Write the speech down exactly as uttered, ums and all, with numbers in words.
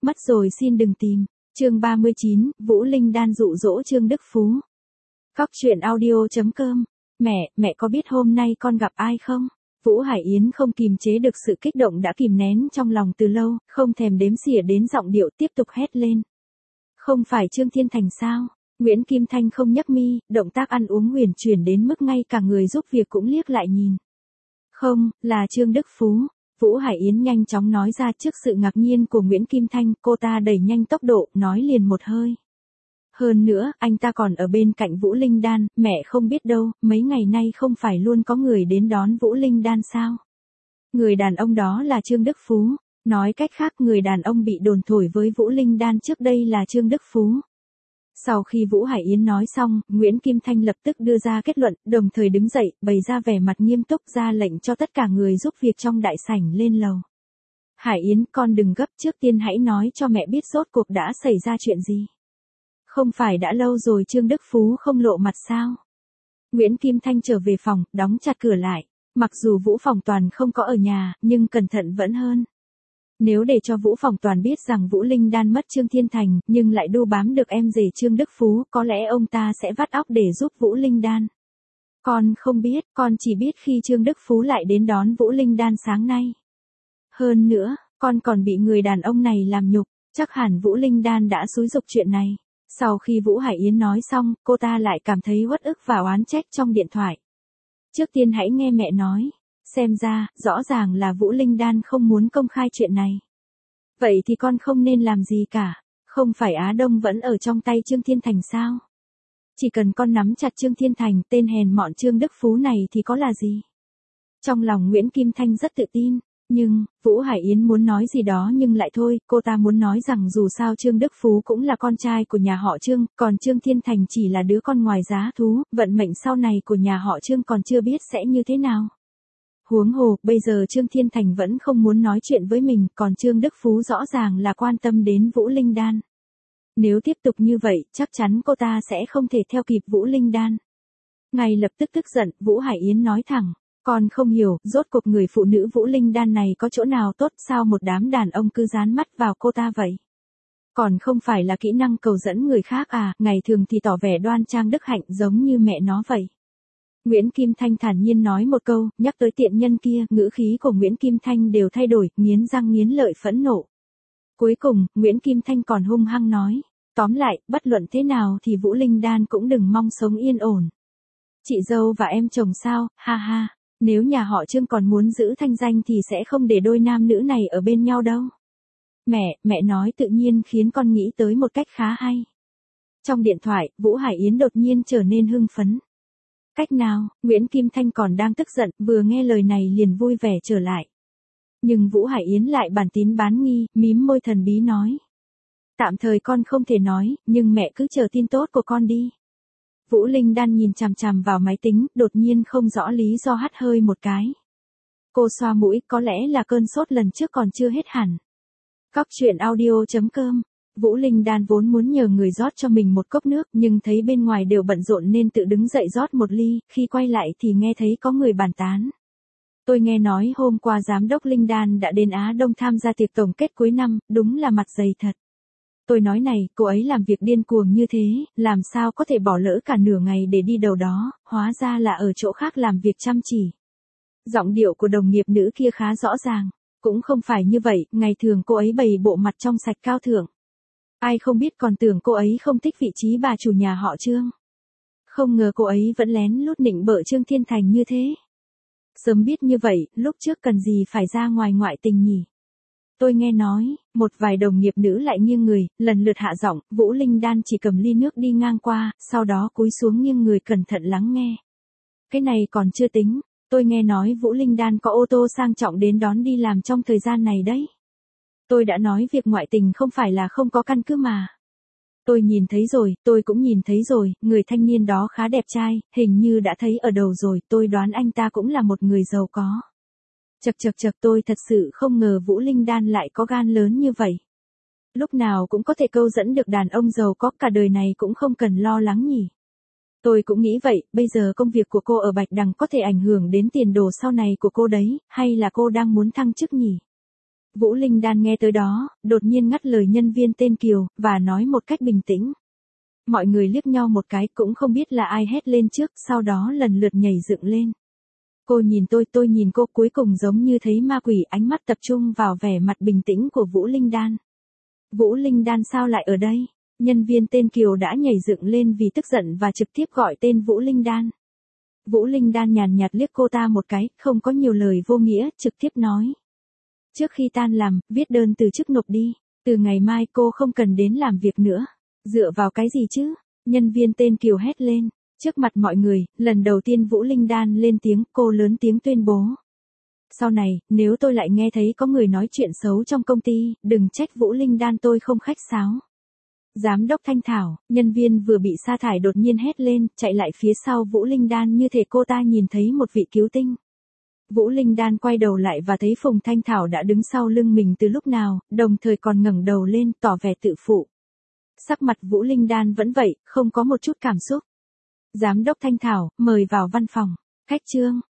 Mất rồi xin đừng tìm. Chương ba mươi chín, Vũ Linh Đan dụ dỗ Trương Đức Phú. Cóc truyện audio chấm com. Mẹ, mẹ có biết hôm nay con gặp ai không? Vũ Hải Yến không kìm chế được sự kích động đã kìm nén trong lòng từ lâu, không thèm đếm xỉa đến giọng điệu tiếp tục hét lên. Không phải Trương Thiên Thành sao? Nguyễn Kim Thanh không nhấc mi, động tác ăn uống huyền chuyển đến mức ngay cả người giúp việc cũng liếc lại nhìn. Không, là Trương Đức Phú. Vũ Hải Yến nhanh chóng nói ra trước sự ngạc nhiên của Nguyễn Kim Thanh, cô ta đẩy nhanh tốc độ, nói liền một hơi. Hơn nữa, anh ta còn ở bên cạnh Vũ Linh Đan, mẹ không biết đâu, mấy ngày nay không phải luôn có người đến đón Vũ Linh Đan sao? Người đàn ông đó là Trương Đức Phú, nói cách khác người đàn ông bị đồn thổi với Vũ Linh Đan trước đây là Trương Đức Phú. Sau khi Vũ Hải Yến nói xong, Nguyễn Kim Thanh lập tức đưa ra kết luận, đồng thời đứng dậy, bày ra vẻ mặt nghiêm túc ra lệnh cho tất cả người giúp việc trong đại sảnh lên lầu. Hải Yến, con đừng gấp, trước tiên hãy nói cho mẹ biết rốt cuộc đã xảy ra chuyện gì. Không phải đã lâu rồi Trương Đức Phú không lộ mặt sao? Nguyễn Kim Thanh trở về phòng, đóng chặt cửa lại. Mặc dù Vũ Phòng Toàn không có ở nhà, nhưng cẩn thận vẫn hơn. Nếu để cho Vũ Phòng Toàn biết rằng Vũ Linh Đan mất Trương Thiên Thành, nhưng lại đu bám được em rể Trương Đức Phú, có lẽ ông ta sẽ vắt óc để giúp Vũ Linh Đan. Con không biết, con chỉ biết khi Trương Đức Phú lại đến đón Vũ Linh Đan sáng nay. Hơn nữa, con còn bị người đàn ông này làm nhục, chắc hẳn Vũ Linh Đan đã xúi giục chuyện này. Sau khi Vũ Hải Yến nói xong, cô ta lại cảm thấy uất ức và oán trách trong điện thoại. Trước tiên hãy nghe mẹ nói. Xem ra, rõ ràng là Vũ Linh Đan không muốn công khai chuyện này. Vậy thì con không nên làm gì cả. Không phải Á Đông vẫn ở trong tay Trương Thiên Thành sao? Chỉ cần con nắm chặt Trương Thiên Thành, tên hèn mọn Trương Đức Phú này thì có là gì? Trong lòng Nguyễn Kim Thanh rất tự tin. Nhưng, Vũ Hải Yến muốn nói gì đó nhưng lại thôi, cô ta muốn nói rằng dù sao Trương Đức Phú cũng là con trai của nhà họ Trương, còn Trương Thiên Thành chỉ là đứa con ngoài giá thú, vận mệnh sau này của nhà họ Trương còn chưa biết sẽ như thế nào. Huống hồ, bây giờ Trương Thiên Thành vẫn không muốn nói chuyện với mình, còn Trương Đức Phú rõ ràng là quan tâm đến Vũ Linh Đan. Nếu tiếp tục như vậy, chắc chắn cô ta sẽ không thể theo kịp Vũ Linh Đan. Ngay lập tức tức giận, Vũ Hải Yến nói thẳng. Con không hiểu, rốt cuộc người phụ nữ Vũ Linh Đan này có chỗ nào tốt sao một đám đàn ông cứ dán mắt vào cô ta vậy? Còn không phải là kỹ năng cầu dẫn người khác à, ngày thường thì tỏ vẻ đoan trang đức hạnh giống như mẹ nó vậy. Nguyễn Kim Thanh thản nhiên nói một câu, nhắc tới tiện nhân kia, ngữ khí của Nguyễn Kim Thanh đều thay đổi, nghiến răng nghiến lợi phẫn nộ. Cuối cùng, Nguyễn Kim Thanh còn hung hăng nói, tóm lại, bất luận thế nào thì Vũ Linh Đan cũng đừng mong sống yên ổn. Chị dâu và em chồng sao, ha ha. Nếu nhà họ Trương còn muốn giữ thanh danh thì sẽ không để đôi nam nữ này ở bên nhau đâu. Mẹ, mẹ nói tự nhiên khiến con nghĩ tới một cách khá hay. Trong điện thoại, Vũ Hải Yến đột nhiên trở nên hưng phấn. Cách nào? Nguyễn Kim Thanh còn đang tức giận, vừa nghe lời này liền vui vẻ trở lại. Nhưng Vũ Hải Yến lại bản tín bán nghi, mím môi thần bí nói. Tạm thời con không thể nói, nhưng mẹ cứ chờ tin tốt của con đi. Vũ Linh Đan nhìn chằm chằm vào máy tính, đột nhiên không rõ lý do hắt hơi một cái. Cô xoa mũi, có lẽ là cơn sốt lần trước còn chưa hết hẳn. Cóc truyện audio chấm com. Vũ Linh Đan vốn muốn nhờ người rót cho mình một cốc nước, nhưng thấy bên ngoài đều bận rộn nên tự đứng dậy rót một ly, khi quay lại thì nghe thấy có người bàn tán. Tôi nghe nói hôm qua giám đốc Linh Đan đã đến Á Đông tham gia tiệc tổng kết cuối năm, đúng là mặt dày thật. Tôi nói này, cô ấy làm việc điên cuồng như thế, làm sao có thể bỏ lỡ cả nửa ngày để đi đâu đó, hóa ra là ở chỗ khác làm việc chăm chỉ. Giọng điệu của đồng nghiệp nữ kia khá rõ ràng, cũng không phải như vậy, ngày thường cô ấy bày bộ mặt trong sạch cao thượng. Ai không biết còn tưởng cô ấy không thích vị trí bà chủ nhà họ Trương. Không ngờ cô ấy vẫn lén lút nịnh bợ Trương Thiên Thành như thế. Sớm biết như vậy, lúc trước cần gì phải ra ngoài ngoại tình nhỉ? Tôi nghe nói, một vài đồng nghiệp nữ lại nghiêng người, lần lượt hạ giọng, Vũ Linh Đan chỉ cầm ly nước đi ngang qua, sau đó cúi xuống nghiêng người cẩn thận lắng nghe. Cái này còn chưa tính, tôi nghe nói Vũ Linh Đan có ô tô sang trọng đến đón đi làm trong thời gian này đấy. Tôi đã nói việc ngoại tình không phải là không có căn cứ mà. Tôi nhìn thấy rồi, tôi cũng nhìn thấy rồi, người thanh niên đó khá đẹp trai, hình như đã thấy ở đầu rồi, tôi đoán anh ta cũng là một người giàu có. Chật chật chật tôi thật sự không ngờ Vũ Linh Đan lại có gan lớn như vậy. Lúc nào cũng có thể câu dẫn được đàn ông giàu có cả đời này cũng không cần lo lắng nhỉ. Tôi cũng nghĩ vậy, bây giờ công việc của cô ở Bạch Đằng có thể ảnh hưởng đến tiền đồ sau này của cô đấy, hay là cô đang muốn thăng chức nhỉ? Vũ Linh Đan nghe tới đó, đột nhiên ngắt lời nhân viên tên Kiều, và nói một cách bình tĩnh. Mọi người liếc nhau một cái cũng không biết là ai hét lên trước, sau đó lần lượt nhảy dựng lên. Cô nhìn tôi, tôi nhìn cô, cuối cùng giống như thấy ma quỷ, ánh mắt tập trung vào vẻ mặt bình tĩnh của Vũ Linh Đan. Vũ Linh Đan sao lại ở đây? Nhân viên tên Kiều đã nhảy dựng lên vì tức giận và trực tiếp gọi tên Vũ Linh Đan. Vũ Linh Đan nhàn nhạt liếc cô ta một cái, không có nhiều lời vô nghĩa, trực tiếp nói. Trước khi tan làm, viết đơn từ chức nộp đi. Từ ngày mai cô không cần đến làm việc nữa. Dựa vào cái gì chứ? Nhân viên tên Kiều hét lên. Trước mặt mọi người, lần đầu tiên Vũ Linh Đan lên tiếng, cô lớn tiếng tuyên bố. Sau này, nếu tôi lại nghe thấy có người nói chuyện xấu trong công ty, đừng trách Vũ Linh Đan tôi không khách sáo. Giám đốc Thanh Thảo, nhân viên vừa bị sa thải đột nhiên hét lên, chạy lại phía sau Vũ Linh Đan như thể cô ta nhìn thấy một vị cứu tinh. Vũ Linh Đan quay đầu lại và thấy Phùng Thanh Thảo đã đứng sau lưng mình từ lúc nào, đồng thời còn ngẩng đầu lên, tỏ vẻ tự phụ. Sắc mặt Vũ Linh Đan vẫn vậy, không có một chút cảm xúc. Giám đốc Thanh Thảo, mời vào văn phòng. Khách Trương,